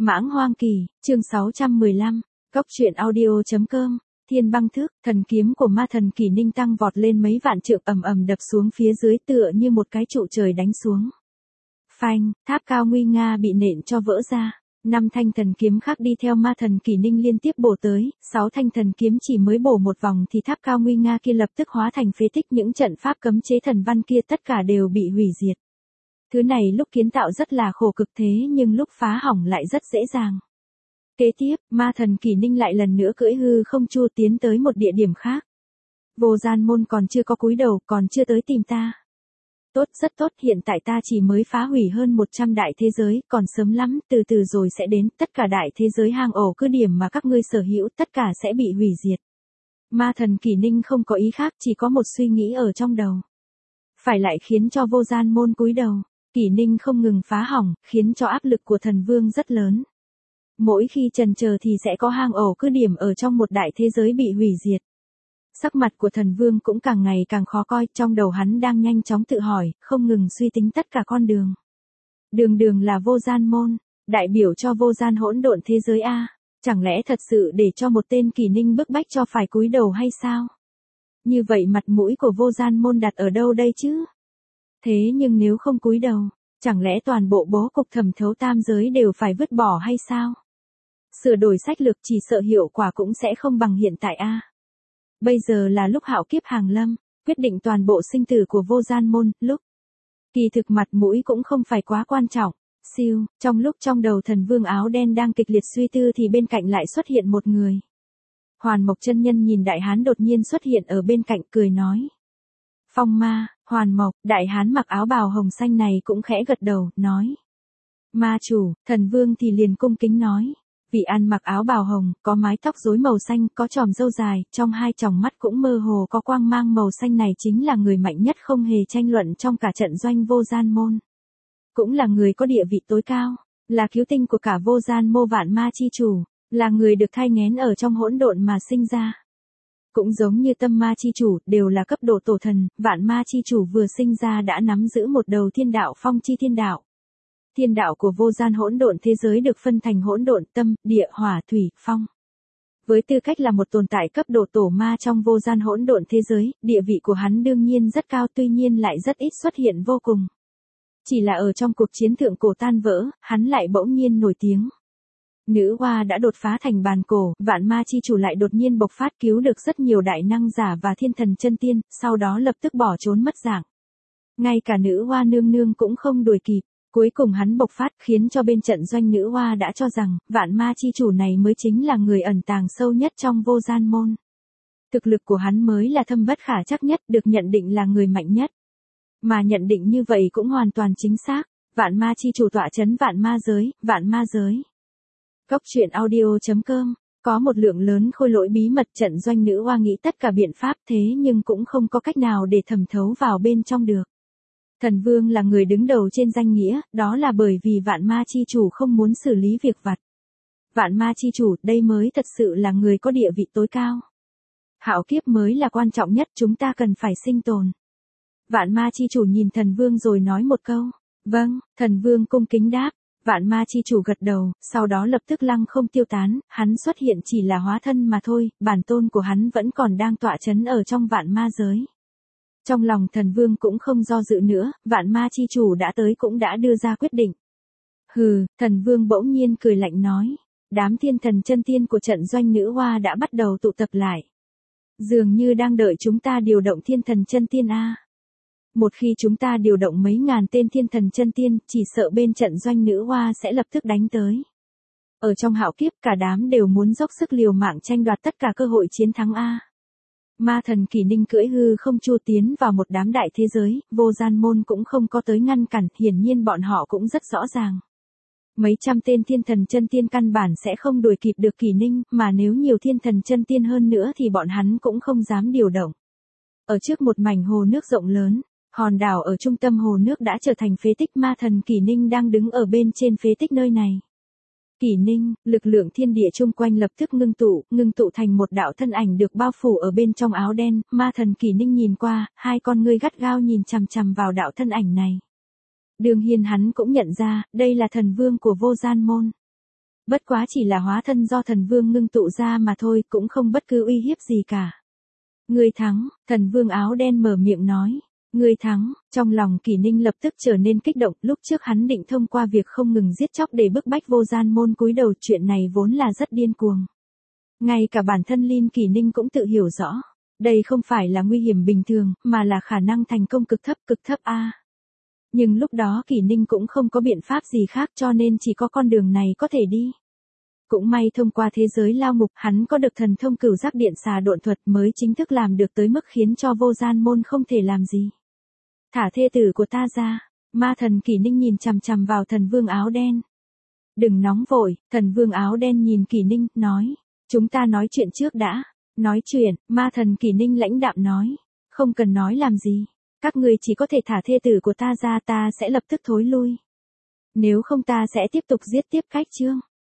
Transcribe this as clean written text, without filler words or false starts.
Mãng Hoang Kỳ, chương 615, Cốc truyện audio.com, Thiên Băng Thước, thần kiếm của ma thần Kỷ Ninh tăng vọt lên mấy vạn trượng ầm ầm đập xuống phía dưới tựa như một cái trụ trời đánh xuống. Phanh, tháp cao nguy nga bị nện cho vỡ ra. 5 thanh thần kiếm khác đi theo ma thần Kỷ Ninh liên tiếp bổ tới, 6 thanh thần kiếm chỉ mới bổ một vòng thì tháp cao nguy nga kia lập tức hóa thành phế tích, những trận pháp cấm chế thần văn kia tất cả đều bị hủy diệt. Thứ này lúc kiến tạo rất là khổ cực thế nhưng lúc phá hỏng lại rất dễ dàng. Kế tiếp, ma thần Kỷ Ninh lại lần nữa cưỡi hư không chu tiến tới một địa điểm khác. Vô Gian Môn còn chưa có cúi đầu, còn chưa tới tìm ta. Tốt, rất tốt, hiện tại ta chỉ mới phá hủy hơn 100 đại thế giới, còn sớm lắm, từ từ rồi sẽ đến, tất cả đại thế giới hang ổ cứ điểm mà các ngươi sở hữu, tất cả sẽ bị hủy diệt. Ma thần Kỷ Ninh không có ý khác, chỉ có một suy nghĩ ở trong đầu. Phải lại khiến cho Vô Gian Môn cúi đầu. Kỷ Ninh không ngừng phá hỏng, khiến cho áp lực của thần vương rất lớn. Mỗi khi chần chờ thì sẽ có hang ổ cứ điểm ở trong một đại thế giới bị hủy diệt. Sắc mặt của thần vương cũng càng ngày càng khó coi, trong đầu hắn đang nhanh chóng tự hỏi, không ngừng suy tính tất cả con đường. Đường là Vô Gian Môn, đại biểu cho vô gian hỗn độn thế giới A. Chẳng lẽ thật sự để cho một tên Kỷ Ninh bức bách cho phải cúi đầu hay sao? Như vậy mặt mũi của Vô Gian Môn đặt ở đâu đây chứ? Thế nhưng nếu không cúi đầu, chẳng lẽ toàn bộ bố cục thẩm thấu tam giới đều phải vứt bỏ hay sao? Sửa đổi sách lược chỉ sợ hiệu quả cũng sẽ không bằng hiện tại a. Bây giờ là lúc hạo kiếp hàng lâm, quyết định toàn bộ sinh tử của Vô Gian Môn, lúc kỳ thực mặt mũi cũng không phải quá quan trọng. Siêu, trong lúc trong đầu thần vương áo đen đang kịch liệt suy tư thì bên cạnh lại xuất hiện một người. Hoàn Mộc chân nhân nhìn đại hán đột nhiên xuất hiện ở bên cạnh cười nói. Phong ma, Hoàn Mộc, đại hán mặc áo bào hồng xanh này cũng khẽ gật đầu, nói. Ma chủ, thần vương thì liền cung kính nói. Vị ăn mặc áo bào hồng, có mái tóc rối màu xanh, có chòm râu dài, trong hai tròng mắt cũng mơ hồ có quang mang màu xanh này chính là người mạnh nhất không hề tranh luận trong cả trận doanh Vô Gian Môn. Cũng là người có địa vị tối cao, là cứu tinh của cả Vô Gian Mô vạn ma chi chủ, là người được thai nghén ở trong hỗn độn mà sinh ra. Cũng giống như tâm ma chi chủ, đều là cấp độ tổ thần, vạn ma chi chủ vừa sinh ra đã nắm giữ một đầu thiên đạo phong chi thiên đạo. Thiên đạo của vô gian hỗn độn thế giới được phân thành hỗn độn tâm, địa, hỏa, thủy, phong. Với tư cách là một tồn tại cấp độ tổ ma trong vô gian hỗn độn thế giới, địa vị của hắn đương nhiên rất cao tuy nhiên lại rất ít xuất hiện vô cùng. Chỉ là ở trong cuộc chiến thượng cổ tan vỡ, hắn lại bỗng nhiên nổi tiếng. Nữ hoa đã đột phá thành bàn cổ, vạn ma chi chủ lại đột nhiên bộc phát cứu được rất nhiều đại năng giả và thiên thần chân tiên, sau đó lập tức bỏ trốn mất dạng. Ngay cả nữ hoa nương nương cũng không đuổi kịp, cuối cùng hắn bộc phát khiến cho bên trận doanh nữ hoa đã cho rằng, vạn ma chi chủ này mới chính là người ẩn tàng sâu nhất trong Vô Gian Môn. Thực lực của hắn mới là thâm bất khả trắc nhất, được nhận định là người mạnh nhất. Mà nhận định như vậy cũng hoàn toàn chính xác, vạn ma chi chủ tọa chấn vạn ma giới. Cốc truyện audio.com, có một lượng lớn khôi lỗi bí mật trận doanh nữ hoa nghĩ tất cả biện pháp thế nhưng cũng không có cách nào để thẩm thấu vào bên trong được. Thần vương là người đứng đầu trên danh nghĩa, đó là bởi vì vạn ma chi chủ không muốn xử lý việc vặt. Vạn ma chi chủ, đây mới thật sự là người có địa vị tối cao. Hạo kiếp mới là quan trọng nhất, chúng ta cần phải sinh tồn. Vạn ma chi chủ nhìn thần vương rồi nói một câu. Vâng, thần vương cung kính đáp. Vạn ma chi chủ gật đầu, sau đó lập tức lăng không tiêu tán, hắn xuất hiện chỉ là hóa thân mà thôi, bản tôn của hắn vẫn còn đang tọa chấn ở trong vạn ma giới. Trong lòng thần vương cũng không do dự nữa, vạn ma chi chủ đã tới cũng đã đưa ra quyết định. Hừ, thần vương bỗng nhiên cười lạnh nói, đám thiên thần chân tiên của trận doanh nữ hoa đã bắt đầu tụ tập lại. Dường như đang đợi chúng ta điều động thiên thần chân tiên a. Một khi chúng ta điều động mấy ngàn tên thiên thần chân tiên, chỉ sợ bên trận doanh nữ hoa sẽ lập tức đánh tới. Ở trong hạo kiếp cả đám đều muốn dốc sức liều mạng tranh đoạt tất cả cơ hội chiến thắng a. Ma thần Kỷ Ninh cưỡi hư không chu tiến vào một đám đại thế giới, Vô Gian Môn cũng không có tới ngăn cản, hiển nhiên bọn họ cũng rất rõ ràng. Mấy trăm tên thiên thần chân tiên căn bản sẽ không đuổi kịp được Kỷ Ninh, mà nếu nhiều thiên thần chân tiên hơn nữa thì bọn hắn cũng không dám điều động. Ở trước một mảnh hồ nước rộng lớn, hòn đảo ở trung tâm hồ nước đã trở thành phế tích, ma thần Kỷ Ninh đang đứng ở bên trên phế tích nơi này. Kỷ Ninh, lực lượng thiên địa chung quanh lập tức ngưng tụ thành một đạo thân ảnh được bao phủ ở bên trong áo đen, ma thần Kỷ Ninh nhìn qua, hai con ngươi gắt gao nhìn chằm chằm vào đạo thân ảnh này. Đường Hiên hắn cũng nhận ra, đây là thần vương của Vô Gian Môn. Bất quá chỉ là hóa thân do thần vương ngưng tụ ra mà thôi, cũng không bất cứ uy hiếp gì cả. Ngươi thắng, thần vương áo đen mở miệng nói. Ngươi thắng, trong lòng Kỷ Ninh lập tức trở nên kích động, lúc trước hắn định thông qua việc không ngừng giết chóc để bức bách Vô Gian Môn cúi đầu, chuyện này vốn là rất điên cuồng. Ngay cả bản thân Linh Kỷ Ninh cũng tự hiểu rõ, đây không phải là nguy hiểm bình thường, mà là khả năng thành công cực thấp a. Nhưng lúc đó Kỷ Ninh cũng không có biện pháp gì khác, cho nên chỉ có con đường này có thể đi. Cũng may thông qua thế giới lao ngục, hắn có được thần thông cửu giác điện xà độn thuật mới chính thức làm được tới mức khiến cho Vô Gian Môn không thể làm gì. Thả thê tử của ta ra. Ma thần Kỷ Ninh nhìn chằm chằm vào thần vương áo đen. Đừng nóng vội, thần vương áo đen nhìn Kỷ Ninh, nói. Chúng ta nói chuyện trước đã. Nói chuyện, ma thần Kỷ Ninh lãnh đạm nói. Không cần nói làm gì. Các ngươi chỉ có thể thả thê tử của ta ra, ta sẽ lập tức thối lui. Nếu không ta sẽ tiếp tục giết tiếp Khách Trương.